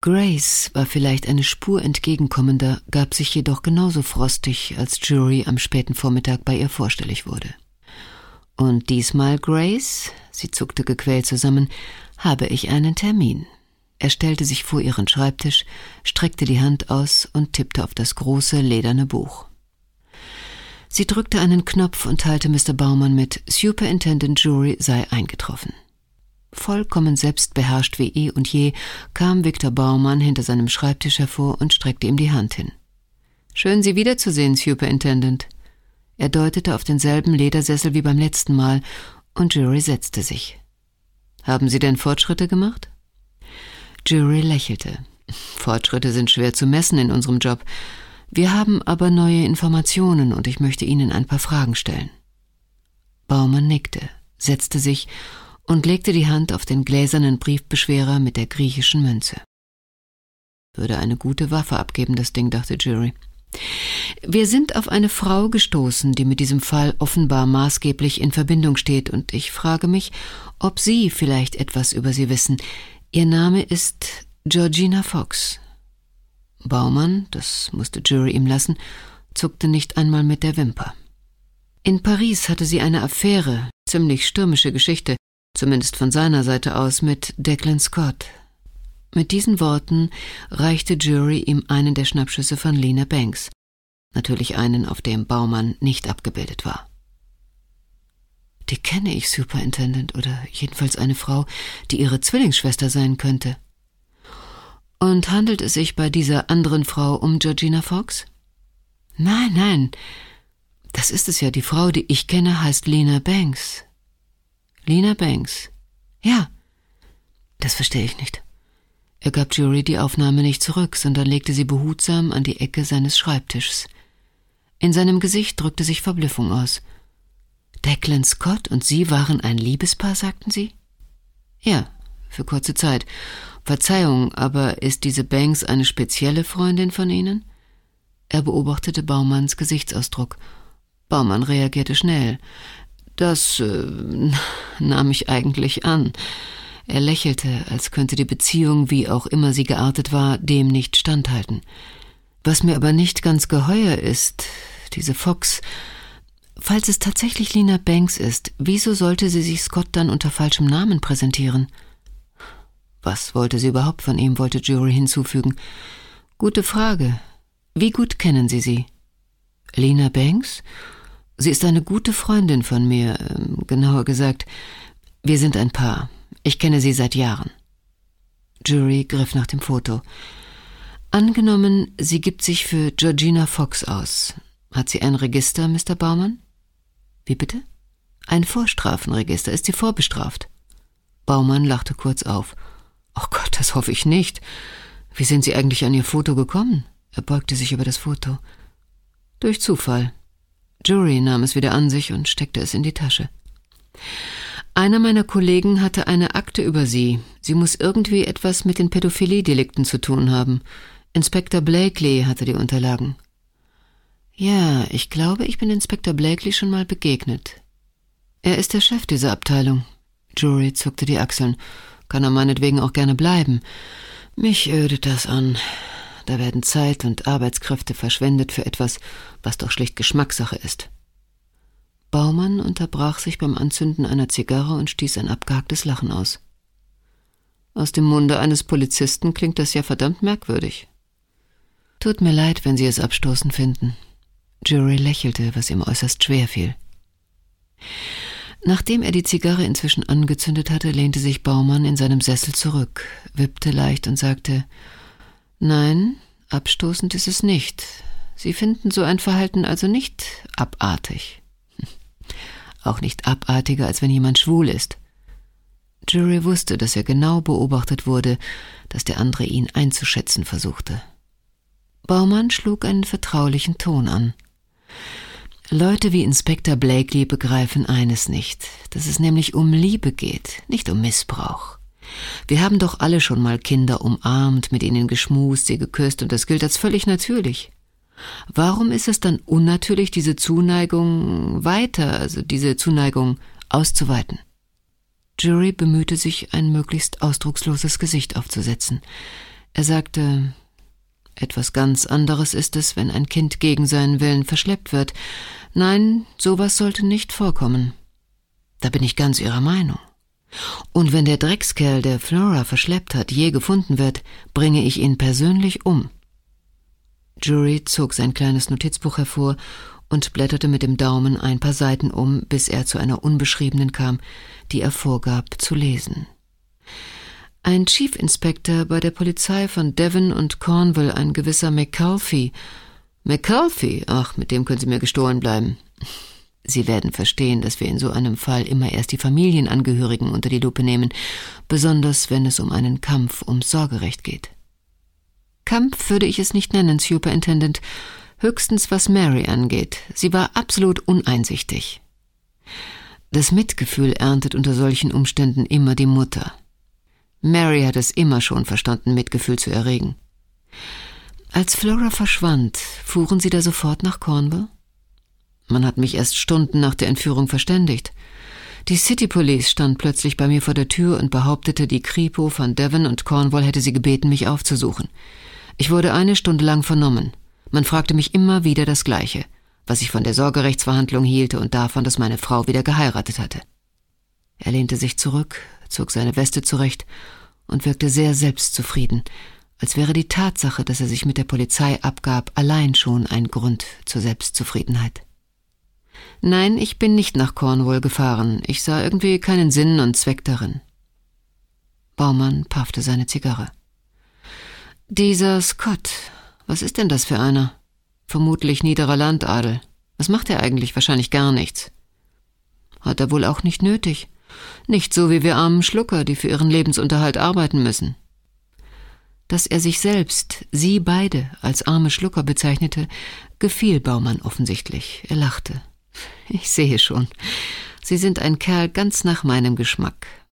Grace war vielleicht eine Spur entgegenkommender, gab sich jedoch genauso frostig, als Jury am späten Vormittag bei ihr vorstellig wurde. Und diesmal, Grace, sie zuckte gequält zusammen, habe ich einen Termin. Er stellte sich vor ihren Schreibtisch, streckte die Hand aus und tippte auf das große, lederne Buch. Sie drückte einen Knopf und teilte Mr. Baumann mit, Superintendent Jury sei eingetroffen. Vollkommen selbstbeherrscht wie eh und je kam Victor Baumann hinter seinem Schreibtisch hervor und streckte ihm die Hand hin. »Schön, Sie wiederzusehen, Superintendent.« Er deutete auf denselben Ledersessel wie beim letzten Mal, und Jury setzte sich. »Haben Sie denn Fortschritte gemacht?« Jury lächelte. »Fortschritte sind schwer zu messen in unserem Job. Wir haben aber neue Informationen, und ich möchte Ihnen ein paar Fragen stellen.« Baumann nickte, setzte sich und legte die Hand auf den gläsernen Briefbeschwerer mit der griechischen Münze. »Würde eine gute Waffe abgeben, das Ding«, dachte Jury. »Wir sind auf eine Frau gestoßen, die mit diesem Fall offenbar maßgeblich in Verbindung steht, und ich frage mich, ob Sie vielleicht etwas über sie wissen. Ihr Name ist Georgina Fox.« Baumann, das musste Jury ihm lassen, zuckte nicht einmal mit der Wimper. In Paris hatte sie eine Affäre, ziemlich stürmische Geschichte, zumindest von seiner Seite aus, mit Declan Scott. Mit diesen Worten reichte Jury ihm einen der Schnappschüsse von Lena Banks, natürlich einen, auf dem Baumann nicht abgebildet war. »Die kenne ich, Superintendent, oder jedenfalls eine Frau, die ihre Zwillingsschwester sein könnte.« »Und handelt es sich bei dieser anderen Frau um Georgina Fox?« »Nein, das ist es ja, die Frau, die ich kenne, heißt Lena Banks.« »Lena Banks? Ja, das verstehe ich nicht.« Er gab Jury die Aufnahme nicht zurück, sondern legte sie behutsam an die Ecke seines Schreibtischs. In seinem Gesicht drückte sich Verblüffung aus. »Declan Scott und Sie waren ein Liebespaar, sagten Sie?« »Ja, für kurze Zeit. Verzeihung, aber ist diese Banks eine spezielle Freundin von Ihnen?« Er beobachtete Baumanns Gesichtsausdruck. Baumann reagierte schnell. »Das nahm ich eigentlich an.« Er lächelte, als könnte die Beziehung, wie auch immer sie geartet war, dem nicht standhalten. »Was mir aber nicht ganz geheuer ist, diese Fox, falls es tatsächlich Lena Banks ist, wieso sollte sie sich Scott dann unter falschem Namen präsentieren?« Was wollte sie überhaupt von ihm, wollte Jury hinzufügen. »Gute Frage. Wie gut kennen Sie sie?« »Lena Banks? Sie ist eine gute Freundin von mir, genauer gesagt, wir sind ein Paar. Ich kenne sie seit Jahren.« Jury griff nach dem Foto. »Angenommen, sie gibt sich für Georgina Fox aus. Hat sie ein Register, Mr. Baumann?« »Wie bitte?« »Ein Vorstrafenregister. Ist sie vorbestraft?« Baumann lachte kurz auf. »Oh Gott, das hoffe ich nicht. Wie sind Sie eigentlich an Ihr Foto gekommen?« Er beugte sich über das Foto. »Durch Zufall.« Jury nahm es wieder an sich und steckte es in die Tasche. »Einer meiner Kollegen hatte eine Akte über Sie. Sie muss irgendwie etwas mit den Pädophilie-Delikten zu tun haben. Inspektor Blakely hatte die Unterlagen.« »Ja, ich glaube, ich bin Inspektor Blakely schon mal begegnet.« »Er ist der Chef dieser Abteilung.« Jury zuckte die Achseln. »Kann er meinetwegen auch gerne bleiben. Mich ödet das an. Da werden Zeit und Arbeitskräfte verschwendet für etwas, was doch schlicht Geschmackssache ist.« Baumann unterbrach sich beim Anzünden einer Zigarre und stieß ein abgehacktes Lachen aus. »Aus dem Munde eines Polizisten klingt das ja verdammt merkwürdig.« »Tut mir leid, wenn Sie es abstoßend finden.« Jury lächelte, was ihm äußerst schwer fiel. Nachdem er die Zigarre inzwischen angezündet hatte, lehnte sich Baumann in seinem Sessel zurück, wippte leicht und sagte, »Nein, abstoßend ist es nicht. Sie finden so ein Verhalten also nicht abartig.« »Auch nicht abartiger, als wenn jemand schwul ist.« Jury wusste, dass er genau beobachtet wurde, dass der andere ihn einzuschätzen versuchte. Baumann schlug einen vertraulichen Ton an. »Leute wie Inspektor Blakely begreifen eines nicht, dass es nämlich um Liebe geht, nicht um Missbrauch. Wir haben doch alle schon mal Kinder umarmt, mit ihnen geschmust, sie geküsst, und das gilt als völlig natürlich. Warum ist es dann unnatürlich, diese Zuneigung auszuweiten?« Jury bemühte sich, ein möglichst ausdrucksloses Gesicht aufzusetzen. Er sagte, etwas ganz anderes ist es, wenn ein Kind gegen seinen Willen verschleppt wird. Nein, sowas sollte nicht vorkommen. Da bin ich ganz Ihrer Meinung. Und wenn der Dreckskerl, der Flora verschleppt hat, je gefunden wird, bringe ich ihn persönlich um. Jury zog sein kleines Notizbuch hervor und blätterte mit dem Daumen ein paar Seiten um, bis er zu einer unbeschriebenen kam, die er vorgab zu lesen. Ein Chief Inspector bei der Polizei von Devon und Cornwall, ein gewisser McAuliffe. McAuliffe? Ach, mit dem können Sie mir gestohlen bleiben. Sie werden verstehen, dass wir in so einem Fall immer erst die Familienangehörigen unter die Lupe nehmen, besonders wenn es um einen Kampf ums Sorgerecht geht. Kampf würde ich es nicht nennen, Superintendent, höchstens was Mary angeht. Sie war absolut uneinsichtig. Das Mitgefühl erntet unter solchen Umständen immer die Mutter. Mary hat es immer schon verstanden, Mitgefühl zu erregen. Als Flora verschwand, fuhren Sie da sofort nach Cornwall? Man hat mich erst Stunden nach der Entführung verständigt. Die City Police stand plötzlich bei mir vor der Tür und behauptete, die Kripo von Devon und Cornwall hätte sie gebeten, mich aufzusuchen. Ich wurde 1 Stunde lang vernommen. Man fragte mich immer wieder das Gleiche, was ich von der Sorgerechtsverhandlung hielte und davon, dass meine Frau wieder geheiratet hatte. Er lehnte sich zurück, zog seine Weste zurecht und wirkte sehr selbstzufrieden, als wäre die Tatsache, dass er sich mit der Polizei abgab, allein schon ein Grund zur Selbstzufriedenheit. Nein, ich bin nicht nach Cornwall gefahren. Ich sah irgendwie keinen Sinn und Zweck darin. Baumann paffte seine Zigarre. Dieser Scott, was ist denn das für einer? Vermutlich niederer Landadel. Was macht er eigentlich? Wahrscheinlich gar nichts. Hat er wohl auch nicht nötig. Nicht so wie wir armen Schlucker, die für ihren Lebensunterhalt arbeiten müssen. Dass er sich selbst, sie beide, als arme Schlucker bezeichnete, gefiel Baumann offensichtlich. Er lachte. Ich sehe schon. Sie sind ein Kerl ganz nach meinem Geschmack.